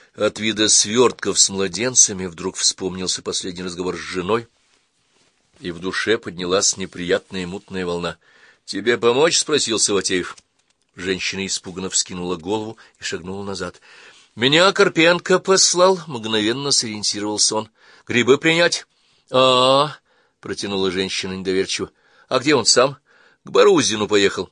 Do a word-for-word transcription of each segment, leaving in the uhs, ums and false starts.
От вида свертков с младенцами вдруг вспомнился последний разговор с женой, и в душе поднялась неприятная мутная волна. — Тебе помочь? — спросил Саватеев. Женщина испуганно вскинула голову и шагнула назад. — Меня Карпенко послал, — мгновенно сориентировался он. — Грибы принять? — А-а-а, — протянула женщина недоверчиво. — А где он сам? — К Борузину поехал.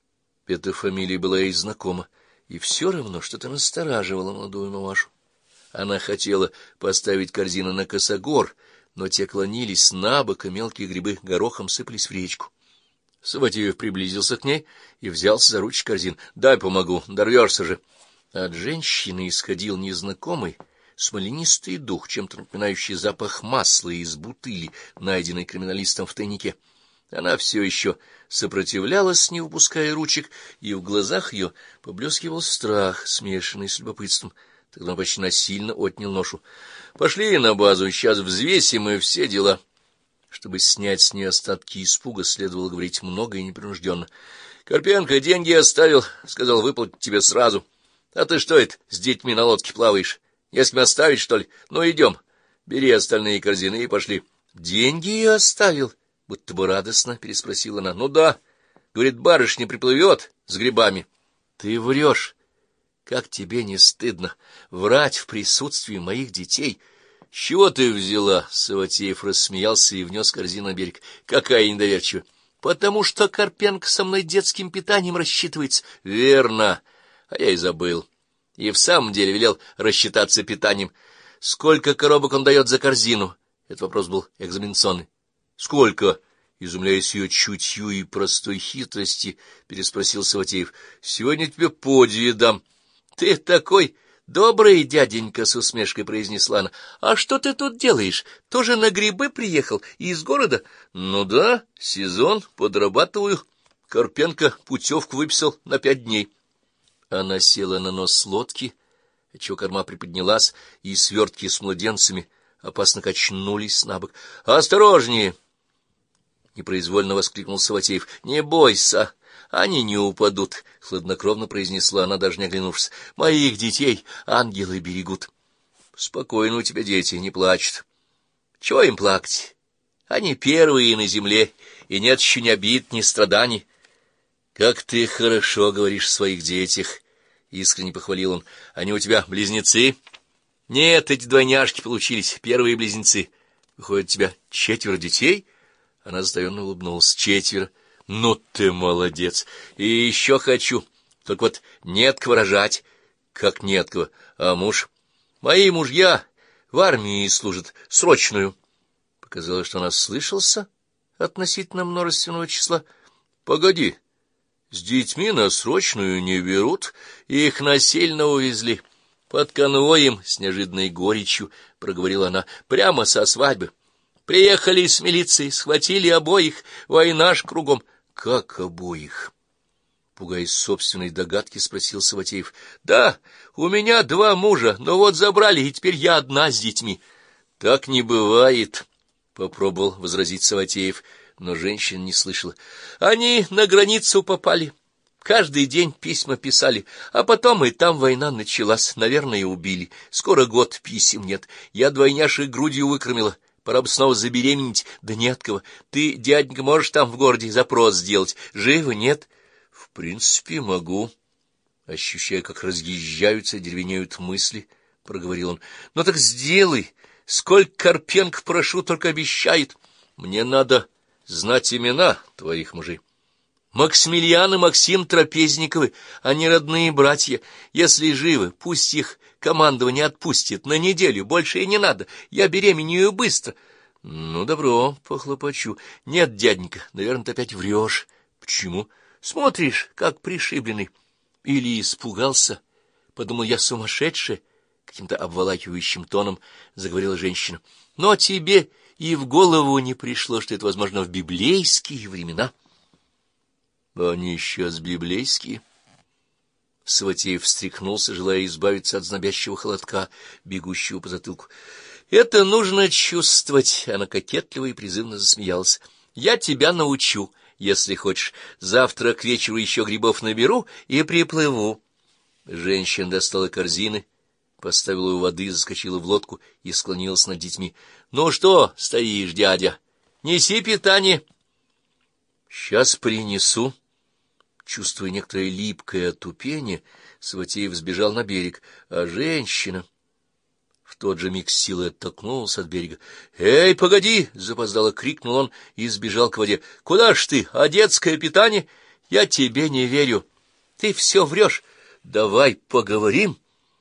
Эта фамилия была ей знакома, и все равно что-то настораживало молодую мамашу. Она хотела поставить корзину на косогор, но те клонились набок, и мелкие грибы горохом сыпались в речку. Саватеев приблизился к ней и взялся за ручку корзин. — Дай помогу, дорвешься же. От женщины исходил незнакомый смоленистый дух, чем-то напоминающий запах масла из бутыли, найденной криминалистом в тайнике. Она все еще сопротивлялась, не выпуская ручек, и в глазах ее поблескивал страх, смешанный с любопытством. Тогда он почти насильно отнял ношу. — Пошли на базу, сейчас взвесим и все дела. Чтобы снять с нее остатки испуга, следовало говорить много и непринужденно. — Карпенко деньги оставил, сказал выплатить тебе сразу. — А ты что это, с детьми на лодке плаваешь? Не с кем оставить, что ли? Ну, идем. Бери остальные корзины и пошли. — Деньги оставил? — будто бы радостно переспросила она. — Ну да. Говорит, барышня приплывет с грибами. — Ты врешь. Как тебе не стыдно врать в присутствии моих детей? — С чего ты взяла? — Саватеев рассмеялся и внес корзину на берег. — Какая недоверчивая! — Потому что Карпенко со мной детским питанием рассчитывается. — Верно. А я и забыл. И в самом деле велел рассчитаться питанием. Сколько коробок он дает за корзину? Этот вопрос был экзаменационный. — Сколько? — изумляясь ее чутью и простой хитрости, переспросил Саватеев. — Сегодня тебе по две дам. — Ты такой добрый дяденька, — с усмешкой произнесла она. — А что ты тут делаешь? Тоже на грибы приехал? Из города? — Ну да, сезон, подрабатываю. Карпенко путевку выписал на пять дней. Она села на нос лодки, отчего корма приподнялась, и свертки с младенцами опасно качнулись набок. — Осторожнее! — непроизвольно воскликнул Саватеев. — Не бойся! Они не упадут, — хладнокровно произнесла она, даже не оглянувшись. — Моих детей ангелы берегут. — Спокойно у тебя дети, не плачут. — Чего им плакать? Они первые на земле, и нет еще ни обид, ни страданий. — Как ты хорошо говоришь о своих детях, — искренне похвалил он. — Они у тебя близнецы? — Нет, эти двойняшки получились, первые близнецы. — Выходит, у тебя четверо детей? Она заставенно улыбнулась. — Четверо. — Ну ты молодец! И еще хочу. Только вот нет кого рожать. — Как нет кого? А муж? — Мои мужья в армии служат, срочную. Показалось, что она слышался относительно множественного числа. — Погоди, с детьми на срочную не берут, их насильно увезли. Под конвоем с неожиданной горечью проговорила она, прямо со свадьбы. Приехали с милицией, схватили обоих, война ж кругом. — Как обоих? — пугаясь собственной догадки, спросил Саватеев. — Да, у меня два мужа, но вот забрали, и теперь я одна с детьми. — Так не бывает, — попробовал возразить Саватеев, но женщина не слышала. — Они на границу попали. Каждый день письма писали, а потом и там война началась, наверное, убили. Скоро год писем нет. Я двойняшек грудью выкормила. Пора бы снова забеременеть, да не от кого. Ты, дяденька, можешь там в городе запрос сделать? Живы, нет? — В принципе, могу. Ощущая, как разъезжаются, деревенеют мысли, проговорил он. — Ну так сделай. Сколько Карпенко прошу, только обещает. Мне надо знать имена твоих мужей. Максимилиан и Максим Трапезниковы, они родные братья. Если живы, пусть их командование отпустит на неделю, больше и не надо. Я беременею быстро. — Ну, добро, похлопочу. — Нет, дяденька, наверное, ты опять врешь. — Почему? — Смотришь, как пришибленный. Или испугался. Подумал, я сумасшедшая. Каким-то обволакивающим тоном заговорила женщина. — Но тебе и в голову не пришло, что это возможно в библейские времена. — Они сейчас библейские. Саватеев встряхнулся, желая избавиться от знобящего холодка, бегущего по затылку. — Это нужно чувствовать. Она кокетливо и призывно засмеялась. — Я тебя научу, если хочешь. Завтра к вечеру еще грибов наберу и приплыву. Женщина достала корзины, поставила у воды, заскочила в лодку и склонилась над детьми. — Ну что стоишь, дядя? Неси питание. — Сейчас принесу. Чувствуя некоторое липкое отупение, Саватеев сбежал на берег, а женщина... В тот же миг с силой оттолкнулся от берега. — Эй, погоди! — запоздало крикнул он и сбежал к воде. — Куда ж ты? А детское питание? Я тебе не верю. Ты все врешь. Давай поговорим.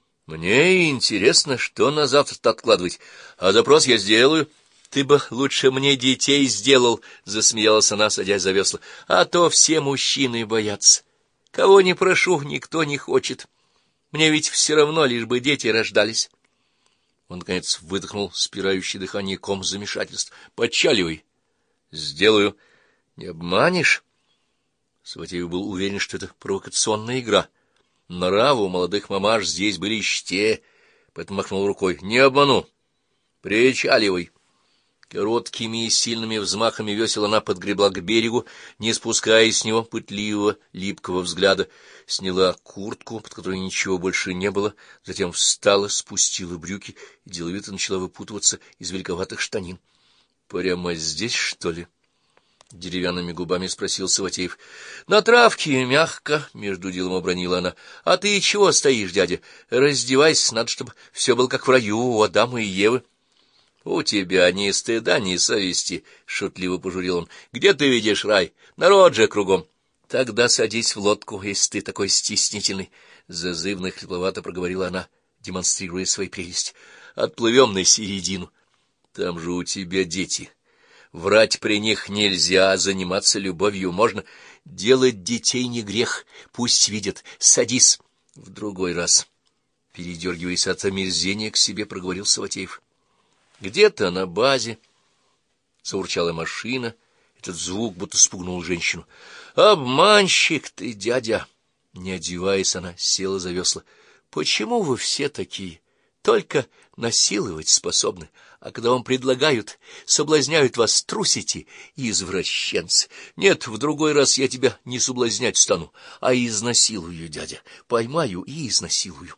Мне интересно, что на завтра откладывать. А запрос я сделаю. Ты бы лучше мне детей сделал, — засмеялась она, садясь за весла. — А то все мужчины боятся. Кого не прошу, никто не хочет. Мне ведь все равно, лишь бы дети рождались. Он, наконец, выдохнул спирающий дыхание ком замешательств. — Подчаливай. — Сделаю. — Не обманешь? Саватеев был уверен, что это провокационная игра. Нравы у молодых мамаш здесь были еще, поэтому махнул рукой. — Не обману. Причаливай. Короткими и сильными взмахами весел она подгребла к берегу, не спуская с него пытливого, липкого взгляда, сняла куртку, под которой ничего больше не было, затем встала, спустила брюки и деловито начала выпутываться из великоватых штанин. — Прямо здесь, что ли? — деревянными губами спросил Саватеев. — На травке мягко, — между делом обронила она. — А ты чего стоишь, дядя? Раздевайся, надо, чтобы все было как в раю у Адама и Евы. — У тебя ни стыда, ни совести, — шутливо пожурил он. — Где ты видишь рай? Народ же кругом. — Тогда садись в лодку, если ты такой стеснительный, — зазывно и хрипловато проговорила она, демонстрируя свои прелести. — Отплывем на середину. Там же у тебя дети. Врать при них нельзя, заниматься любовью можно. Делать детей не грех, пусть видят. Садись. В другой раз, передергиваясь от омерзения, к себе проговорил Саватеев. Где-то на базе заурчала машина. Этот звук будто спугнул женщину. — Обманщик ты, дядя! Не одеваясь, она села за весла. — Почему вы все такие? Только насиловать способны, а когда вам предлагают, соблазняют вас, трусите, извращенцы. Нет, в другой раз я тебя не соблазнять стану, а изнасилую, дядя. Поймаю и изнасилую.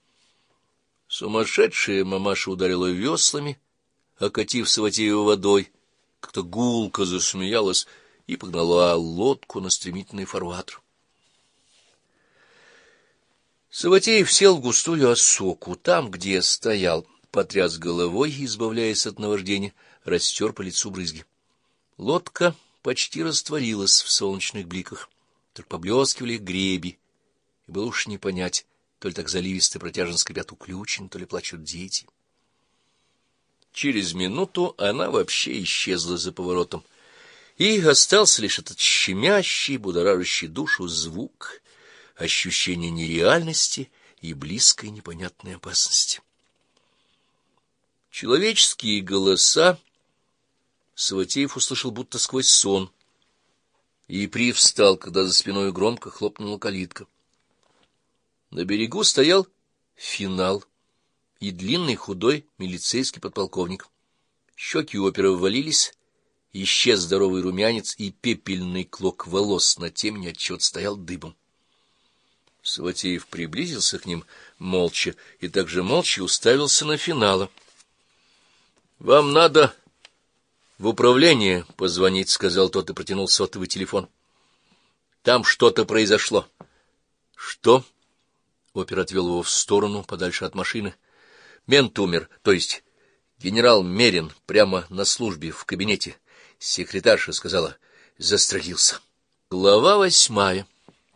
Сумасшедшая мамаша ударила веслами, окатив Саватеева водой, как-то гулко засмеялась и погнала лодку на стремительный фарватер. Саватеев сел в густую осоку, там, где стоял, потряс головой, избавляясь от наваждения, растер по лицу брызги. Лодка почти растворилась в солнечных бликах, только поблескивали греби, и было уж не понять, то ли так заливисто протяжно скрипят уключен, то ли плачут дети. Через минуту она вообще исчезла за поворотом, и остался лишь этот щемящий, будоражащий душу звук, ощущение нереальности и близкой непонятной опасности. Человеческие голоса Саватеев услышал будто сквозь сон и привстал, когда за спиной громко хлопнула калитка. На берегу стоял Финал и длинный худой милицейский подполковник. Щеки опера ввалились, исчез здоровый румянец, и пепельный клок волос на темени отчет стоял дыбом. Саватеев приблизился к ним молча и также молча уставился на Финала. — Вам надо в управление позвонить, — сказал тот и протянул сотовый телефон. — Там что-то произошло. — Что? Опер отвел его в сторону, подальше от машины. — Мент умер, то есть генерал Мерин, прямо на службе, в кабинете. Секретарша сказала, застрелился. Глава восьмая.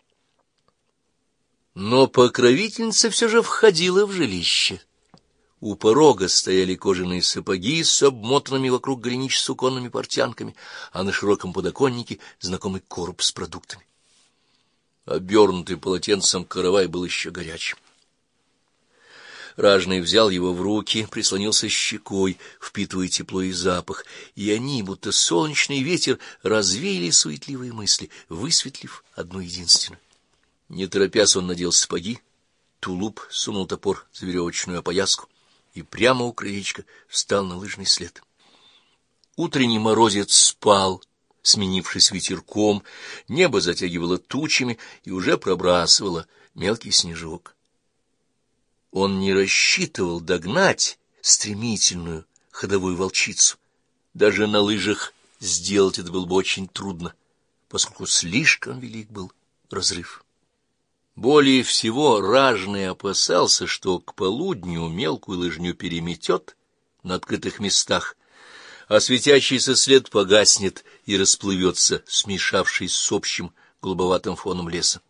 Но покровительница все же входила в жилище. У порога стояли кожаные сапоги с обмотанными вокруг голенищ суконными портянками, а на широком подоконнике знакомый короб с продуктами. Обернутый полотенцем каравай был еще горячим. Ражный взял его в руки, прислонился щекой, впитывая тепло и запах, и они, будто солнечный ветер, развеяли суетливые мысли, высветлив одну единственную. Не торопясь, он надел сапоги, тулуп, сунул топор за веревочную опояску и прямо у крылечка встал на лыжный след. Утренний морозец спал, сменившись ветерком, небо затягивало тучами и уже пробрасывало мелкий снежок. Он не рассчитывал догнать стремительную ходовую волчицу. Даже на лыжах сделать это было бы очень трудно, поскольку слишком велик был разрыв. Более всего ражный опасался, что к полудню мелкую лыжню переметет на открытых местах, а светящийся след погаснет и расплывется, смешавшись с общим голубоватым фоном леса.